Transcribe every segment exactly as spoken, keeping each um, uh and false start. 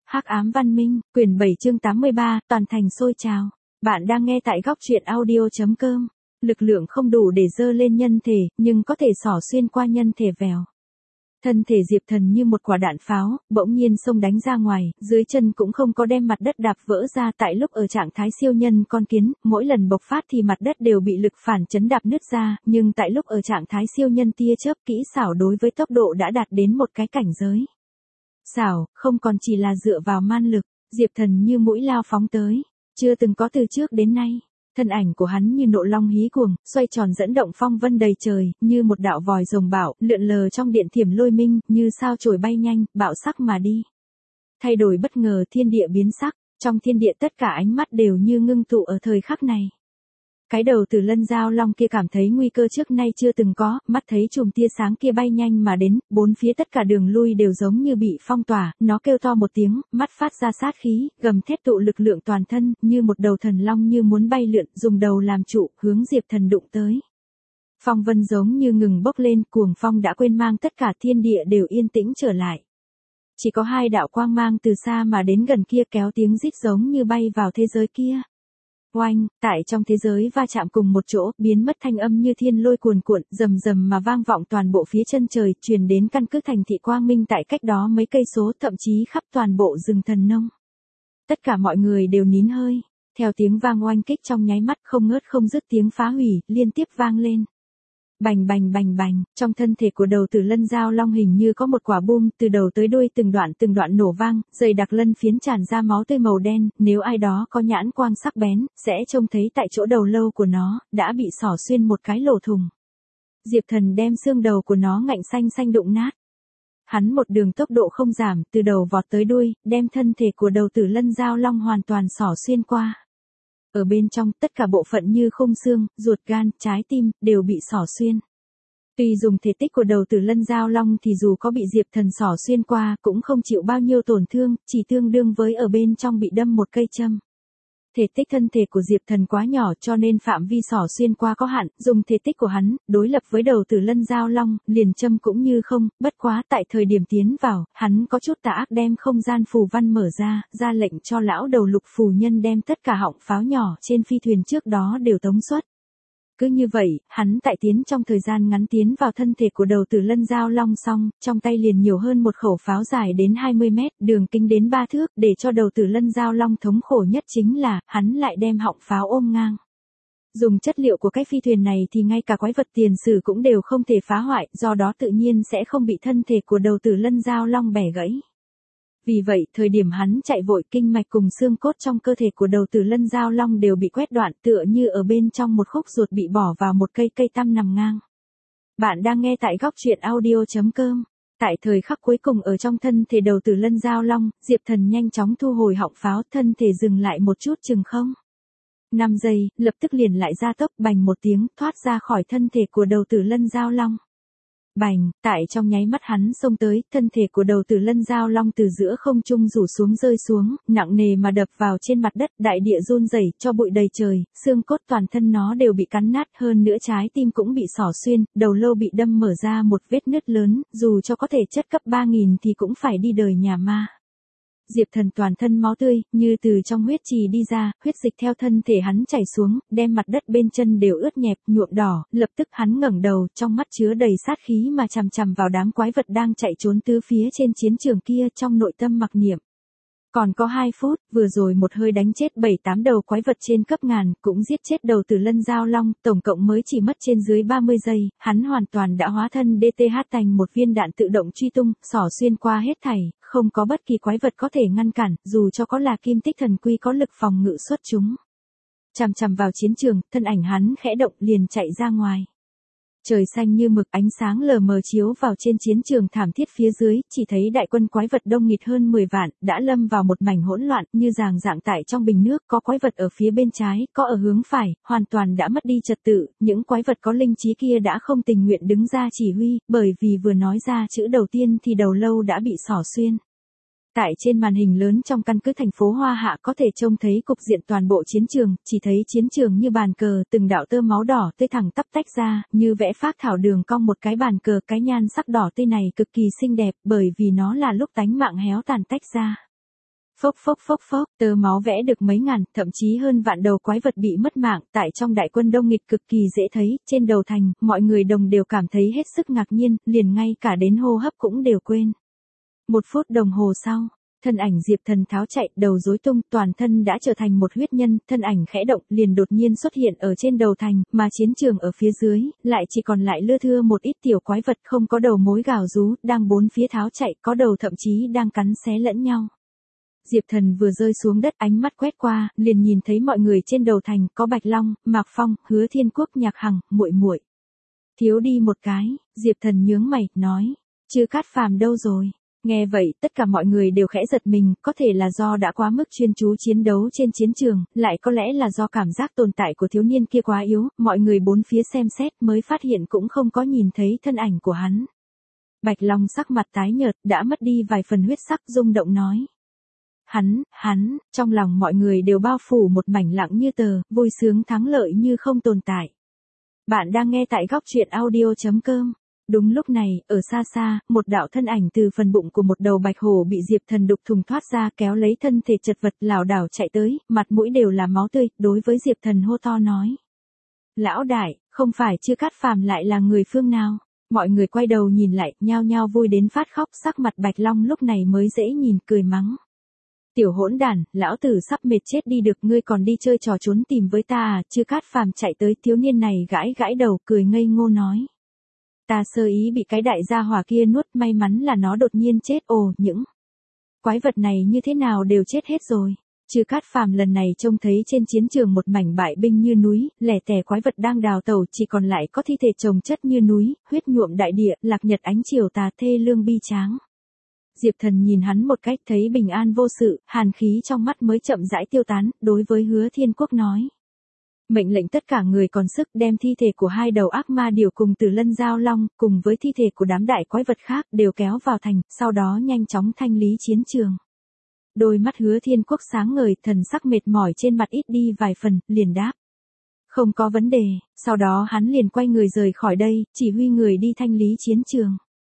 Hắc ám văn minh, quyển bảy chương tám mươi ba, toàn thành sôi trào. Bạn đang nghe tại góc truyện audio chấm com. Lực lượng không đủ để dơ lên nhân thể, nhưng có thể xỏ xuyên qua nhân thể vèo. Thân thể Diệp Thần như một quả đạn pháo, bỗng nhiên xông đánh ra ngoài, dưới chân cũng không có đem mặt đất đạp vỡ ra. Tại lúc ở trạng thái siêu nhân con kiến, mỗi lần bộc phát thì mặt đất đều bị lực phản chấn đạp nứt ra, nhưng tại lúc ở trạng thái siêu nhân tia chớp, kỹ xảo đối với tốc độ đã đạt đến một cái cảnh giới. Xảo, không còn chỉ là dựa vào man lực, Diệp Thần như mũi lao phóng tới, chưa từng có từ trước đến nay. Thân ảnh của hắn như nộ long hí cuồng, xoay tròn dẫn động phong vân đầy trời, như một đạo vòi rồng bão, lượn lờ trong điện thiểm lôi minh, như sao chổi bay nhanh, bạo sắc mà đi. Thay đổi bất ngờ, thiên địa biến sắc, trong thiên địa tất cả ánh mắt đều như ngưng tụ ở thời khắc này. Cái đầu Tử Lân Giao Long kia cảm thấy nguy cơ trước nay chưa từng có, mắt thấy chùm tia sáng kia bay nhanh mà đến, bốn phía tất cả đường lui đều giống như bị phong tỏa, nó kêu to một tiếng, mắt phát ra sát khí, gầm thét tụ lực lượng toàn thân, như một đầu thần long như muốn bay lượn, dùng đầu làm trụ, hướng Diệp Thần đụng tới. Phong vân giống như ngừng bốc lên, cuồng phong đã quên mang tất cả thiên địa đều yên tĩnh trở lại. Chỉ có hai đạo quang mang từ xa mà đến gần kia kéo tiếng rít giống như bay vào thế giới kia. Oanh, tại trong thế giới va chạm cùng một chỗ, biến mất thanh âm như thiên lôi cuồn cuộn, rầm rầm mà vang vọng toàn bộ phía chân trời, truyền đến căn cứ thành thị Quang Minh tại cách đó mấy cây số, thậm chí khắp toàn bộ rừng thần nông. Tất cả mọi người đều nín hơi, theo tiếng vang oanh kích trong nháy mắt không ngớt không dứt tiếng phá hủy, liên tiếp vang lên. Bành bành bành bành, trong thân thể của đầu Tử Lân Giao Long hình như có một quả bom, từ đầu tới đuôi từng đoạn từng đoạn nổ vang, dày đặc lân phiến tràn ra máu tươi màu đen, nếu ai đó có nhãn quang sắc bén, sẽ trông thấy tại chỗ đầu lâu của nó, đã bị xỏ xuyên một cái lỗ thùng. Diệp Thần đem xương đầu của nó ngạnh xanh xanh đụng nát. Hắn một đường tốc độ không giảm, từ đầu vọt tới đuôi, đem thân thể của đầu Tử Lân Giao Long hoàn toàn xỏ xuyên qua. Ở bên trong, tất cả bộ phận như khung xương, ruột gan, trái tim, đều bị xỏ xuyên. Tuy dùng thể tích của đầu Tử Lân Giao Long thì dù có bị Diệp Thần xỏ xuyên qua, cũng không chịu bao nhiêu tổn thương, chỉ tương đương với ở bên trong bị đâm một cây châm. Thể tích thân thể của Diệp Thần quá nhỏ cho nên phạm vi xỏ xuyên qua có hạn, dùng thể tích của hắn, đối lập với đầu Tử Lân Giao Long, liền châm cũng như không, bất quá tại thời điểm tiến vào, hắn có chút tà ác đem không gian phù văn mở ra, ra lệnh cho lão đầu Lục phù nhân đem tất cả họng pháo nhỏ trên phi thuyền trước đó đều tống xuất. Cứ như vậy, hắn tại tiến trong thời gian ngắn tiến vào thân thể của đầu Tử Lân Giao Long xong, trong tay liền nhiều hơn một khẩu pháo dài đến hai mươi mét, đường kính đến ba thước, để cho đầu Tử Lân Giao Long thống khổ nhất chính là, hắn lại đem họng pháo ôm ngang. Dùng chất liệu của cái phi thuyền này thì ngay cả quái vật tiền sử cũng đều không thể phá hoại, do đó tự nhiên sẽ không bị thân thể của đầu Tử Lân Giao Long bẻ gãy. Vì vậy, thời điểm hắn chạy vội, kinh mạch cùng xương cốt trong cơ thể của đầu Tử Lân Giao Long đều bị quét đoạn, tựa như ở bên trong một khúc ruột bị bỏ vào một cây cây tăm nằm ngang. Bạn đang nghe tại góc truyện audio chấm com. Tại thời khắc cuối cùng ở trong thân thể đầu Tử Lân Giao Long, Diệp Thần nhanh chóng thu hồi họng pháo, thân thể dừng lại một chút chừng không. năm giây, lập tức liền lại ra tốc, bành một tiếng, thoát ra khỏi thân thể của đầu Tử Lân Giao Long. Bành, tại trong nháy mắt hắn xông tới, thân thể của đầu Tử Lân Giao Long từ giữa không trung rủ xuống rơi xuống, nặng nề mà đập vào trên mặt đất, đại địa run rẩy, cho bụi đầy trời, xương cốt toàn thân nó đều bị cắn nát, hơn nữa trái tim cũng bị xỏ xuyên, đầu lâu bị đâm mở ra một vết nứt lớn, dù cho có thể chất cấp ba nghìn thì cũng phải đi đời nhà ma. Diệp Thần toàn thân máu tươi, như từ trong huyết trì đi ra, huyết dịch theo thân thể hắn chảy xuống, đem mặt đất bên chân đều ướt nhẹp, nhuộm đỏ, lập tức hắn ngẩng đầu, trong mắt chứa đầy sát khí mà chằm chằm vào đám quái vật đang chạy trốn tứ phía trên chiến trường kia, trong nội tâm mặc niệm. Còn có hai phút, vừa rồi một hơi đánh chết bảy tám đầu quái vật trên cấp ngàn, cũng giết chết đầu Tử Lân Giao Long, tổng cộng mới chỉ mất trên dưới ba mươi giây, hắn hoàn toàn đã hóa thân đê tê hát thành một viên đạn tự động truy tung, xỏ xuyên qua hết thảy, không có bất kỳ quái vật có thể ngăn cản, dù cho có là kim tích thần quy có lực phòng ngự xuất chúng. Chằm chằm vào chiến trường, thân ảnh hắn khẽ động liền chạy ra ngoài. Trời xanh như mực, ánh sáng lờ mờ chiếu vào trên chiến trường thảm thiết phía dưới, chỉ thấy đại quân quái vật đông nghịt hơn mười vạn, đã lâm vào một mảnh hỗn loạn, như ràng rạng tại trong bình nước, có quái vật ở phía bên trái, có ở hướng phải, hoàn toàn đã mất đi trật tự, những quái vật có linh trí kia đã không tình nguyện đứng ra chỉ huy, bởi vì vừa nói ra chữ đầu tiên thì đầu lâu đã bị xỏ xuyên. Tại trên màn hình lớn trong căn cứ thành phố Hoa Hạ có thể trông thấy cục diện toàn bộ chiến trường, chỉ thấy chiến trường như bàn cờ, từng đạo tơ máu đỏ tươi thẳng tắp tách ra, như vẽ phác thảo đường cong một cái bàn cờ, cái nhan sắc đỏ tươi này cực kỳ xinh đẹp, bởi vì nó là lúc tánh mạng héo tàn tách ra. Phốc phốc phốc phốc, tơ máu vẽ được mấy ngàn, thậm chí hơn vạn đầu quái vật bị mất mạng, tại trong đại quân đông nghịt cực kỳ dễ thấy, trên đầu thành, mọi người đồng đều cảm thấy hết sức ngạc nhiên, liền ngay cả đến hô hấp cũng đều quên. Một phút đồng hồ sau, thân ảnh Diệp Thần tháo chạy, đầu rối tung, toàn thân đã trở thành một huyết nhân, thân ảnh khẽ động, liền đột nhiên xuất hiện ở trên đầu thành, mà chiến trường ở phía dưới, lại chỉ còn lại lưa thưa một ít tiểu quái vật không có đầu mối gào rú, đang bốn phía tháo chạy, có đầu thậm chí đang cắn xé lẫn nhau. Diệp Thần vừa rơi xuống đất, ánh mắt quét qua, liền nhìn thấy mọi người trên đầu thành, có Bạch Long, Mạc Phong, Hứa Thiên Quốc, Nhạc Hằng, muội muội. Thiếu đi một cái, Diệp Thần nhướng mày, nói, Chư Cát Phàm đâu rồi? Nghe vậy, tất cả mọi người đều khẽ giật mình, có thể là do đã quá mức chuyên chú chiến đấu trên chiến trường, lại có lẽ là do cảm giác tồn tại của thiếu niên kia quá yếu, mọi người bốn phía xem xét mới phát hiện cũng không có nhìn thấy thân ảnh của hắn. Bạch Long sắc mặt tái nhợt, đã mất đi vài phần huyết sắc, rung động nói. Hắn, hắn, trong lòng mọi người đều bao phủ một mảnh lặng như tờ, vui sướng thắng lợi như không tồn tại. Bạn đang nghe tại góc truyện audio chấm com. Đúng lúc này, ở xa xa, một đạo thân ảnh từ phần bụng của một đầu bạch hổ bị Diệp Thần đục thùng thoát ra, kéo lấy thân thể chật vật lảo đảo chạy tới, mặt mũi đều là máu tươi, đối với Diệp Thần hô to nói. Lão đại, không phải Chư Cát Phàm lại là người phương nào? Mọi người quay đầu nhìn lại, nhao nhao vui đến phát khóc, sắc mặt Bạch Long lúc này mới dễ nhìn, cười mắng. Tiểu hỗn đản, lão tử sắp mệt chết đi được, ngươi còn đi chơi trò trốn tìm với ta à? Chư Cát Phàm chạy tới, thiếu niên này gãi gãi đầu, cười ngây ngô nói. Ta sơ ý bị cái đại gia hỏa kia nuốt, may mắn là nó đột nhiên chết, ồ, những quái vật này như thế nào đều chết hết rồi. Chư Cát Phàm lần này trông thấy trên chiến trường một mảnh bại binh như núi, lẻ tẻ quái vật đang đào tẩu, chỉ còn lại có thi thể chồng chất như núi, huyết nhuộm đại địa, lạc nhật ánh chiều tà, thê lương bi tráng. Diệp Thần nhìn hắn một cách, thấy bình an vô sự, hàn khí trong mắt mới chậm rãi tiêu tán, đối với Hứa Thiên Quốc nói. Mệnh lệnh tất cả người còn sức đem thi thể của hai đầu ác ma điều cùng Tử Lân Giao Long, cùng với thi thể của đám đại quái vật khác, đều kéo vào thành, sau đó nhanh chóng thanh lý chiến trường. Đôi mắt Hứa Thiên Quốc sáng ngời, thần sắc mệt mỏi trên mặt ít đi vài phần, liền đáp. Không có vấn đề, sau đó hắn liền quay người rời khỏi đây, chỉ huy người đi thanh lý chiến trường.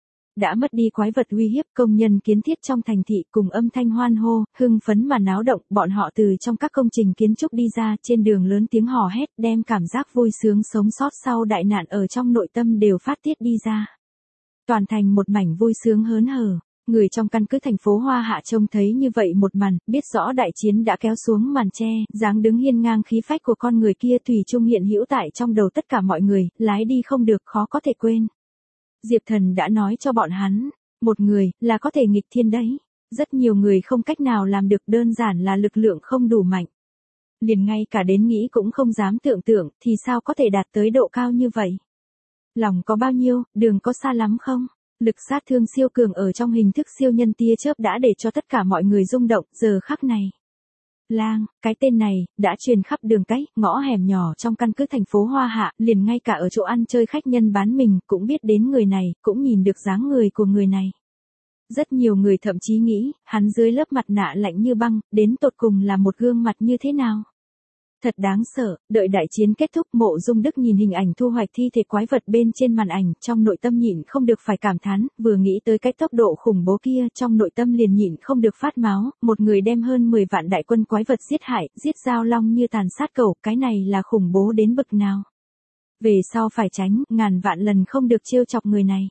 Đã mất đi quái vật uy hiếp, công nhân kiến thiết trong thành thị cùng âm thanh hoan hô, hưng phấn mà náo động, bọn họ từ trong các công trình kiến trúc đi ra, trên đường lớn tiếng hò hét, đem cảm giác vui sướng sống sót sau đại nạn ở trong nội tâm đều phát tiết đi ra. Toàn thành một mảnh vui sướng hớn hở. Người trong căn cứ thành phố Hoa Hạ trông thấy như vậy một màn, biết rõ đại chiến đã kéo xuống màn che, dáng đứng hiên ngang khí phách của con người kia thủy chung hiện hữu tại trong đầu tất cả mọi người, lái đi không được, khó có thể quên. Diệp Thần đã nói cho bọn hắn, một người, là có thể nghịch thiên đấy. Rất nhiều người không cách nào làm được, đơn giản là lực lượng không đủ mạnh. Liền ngay cả đến nghĩ cũng không dám tưởng tượng, thì sao có thể đạt tới độ cao như vậy? Lòng có bao nhiêu, đường có xa lắm không? Lực sát thương siêu cường ở trong hình thức siêu nhân tia chớp đã để cho tất cả mọi người rung động, giờ khắc này. Lang, cái tên này, đã truyền khắp đường cái, ngõ hẻm nhỏ trong căn cứ thành phố Hoa Hạ, liền ngay cả ở chỗ ăn chơi khách nhân bán mình, cũng biết đến người này, cũng nhìn được dáng người của người này. Rất nhiều người thậm chí nghĩ, hắn dưới lớp mặt nạ lạnh như băng, đến tột cùng là một gương mặt như thế nào? Thật đáng sợ, đợi đại chiến kết thúc, Mộ Dung Đức nhìn hình ảnh thu hoạch thi thể quái vật bên trên màn ảnh, trong nội tâm nhịn không được phải cảm thán, vừa nghĩ tới cái tốc độ khủng bố kia, trong nội tâm liền nhịn không được phát máu, một người đem hơn mười vạn đại quân quái vật giết hại, giết Giao Long như tàn sát cẩu, cái này là khủng bố đến bậc nào. Về sau phải tránh, ngàn vạn lần không được trêu chọc người này.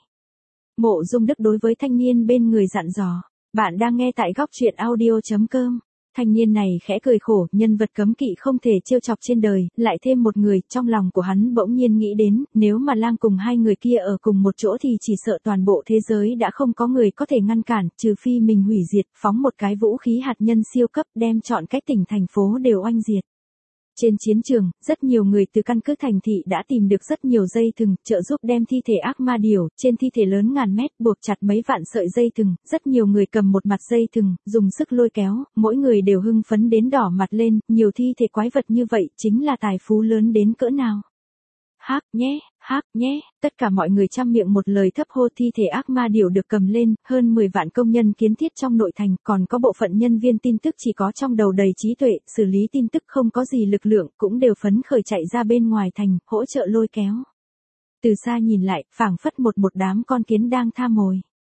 Mộ Dung Đức đối với thanh niên bên người dặn dò, bạn đang nghe tại góc truyện audio chấm com. Thanh niên này khẽ cười khổ, nhân vật cấm kỵ không thể trêu chọc trên đời, lại thêm một người, trong lòng của hắn bỗng nhiên nghĩ đến, nếu mà Lang cùng hai người kia ở cùng một chỗ thì chỉ sợ toàn bộ thế giới đã không có người có thể ngăn cản, trừ phi mình hủy diệt, phóng một cái vũ khí hạt nhân siêu cấp đem chọn cái tỉnh thành phố đều oanh diệt. Trên chiến trường, rất nhiều người từ căn cứ thành thị đã tìm được rất nhiều dây thừng, trợ giúp đem thi thể ác ma điểu, trên thi thể lớn ngàn mét, buộc chặt mấy vạn sợi dây thừng, rất nhiều người cầm một mặt dây thừng, dùng sức lôi kéo, mỗi người đều hưng phấn đến đỏ mặt lên, nhiều thi thể quái vật như vậy, chính là tài phú lớn đến cỡ nào. Hắc nhé, hắc nhé, tất cả mọi người trăm miệng một lời thấp hô, thi thể ác ma điểu được cầm lên, hơn mười vạn công nhân kiến thiết trong nội thành, còn có bộ phận nhân viên tin tức chỉ có trong đầu đầy trí tuệ, xử lý tin tức không có gì lực lượng, cũng đều phấn khởi chạy ra bên ngoài thành, hỗ trợ lôi kéo. Từ xa nhìn lại, phảng phất một một đám con kiến đang tha mồi.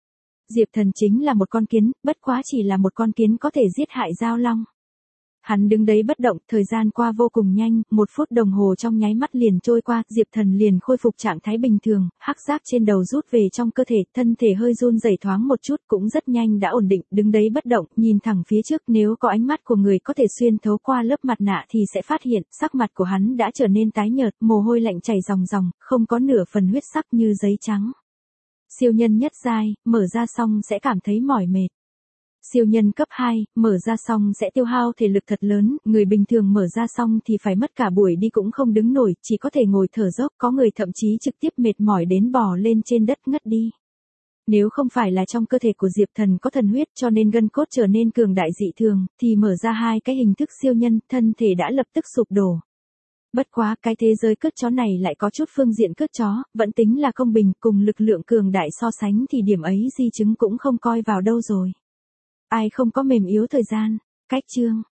Diệp Thần chính là một con kiến, bất quá chỉ là một con kiến có thể giết hại Giao Long. Hắn đứng đấy bất động, thời gian qua vô cùng nhanh, một phút đồng hồ trong nháy mắt liền trôi qua, Diệp Thần liền khôi phục trạng thái bình thường, hắc giáp trên đầu rút về trong cơ thể, thân thể hơi run rẩy thoáng một chút, cũng rất nhanh đã ổn định, đứng đấy bất động, nhìn thẳng phía trước, nếu có ánh mắt của người có thể xuyên thấu qua lớp mặt nạ thì sẽ phát hiện, sắc mặt của hắn đã trở nên tái nhợt, mồ hôi lạnh chảy ròng ròng, không có nửa phần huyết sắc như giấy trắng. Siêu nhân nhất giai, mở ra xong sẽ cảm thấy mỏi mệt. Siêu nhân cấp hai, mở ra xong sẽ tiêu hao thể lực thật lớn, người bình thường mở ra xong thì phải mất cả buổi đi cũng không đứng nổi, chỉ có thể ngồi thở dốc, có người thậm chí trực tiếp mệt mỏi đến bò lên trên đất ngất đi. Nếu không phải là trong cơ thể của Diệp Thần có thần huyết cho nên gân cốt trở nên cường đại dị thường, thì mở ra hai cái hình thức siêu nhân, thân thể đã lập tức sụp đổ. Bất quá, cái thế giới cướp chó này lại có chút phương diện cướp chó, vẫn tính là công bình, cùng lực lượng cường đại so sánh thì điểm ấy di chứng cũng không coi vào đâu rồi. Ai không có mềm yếu thời gian. Cách chương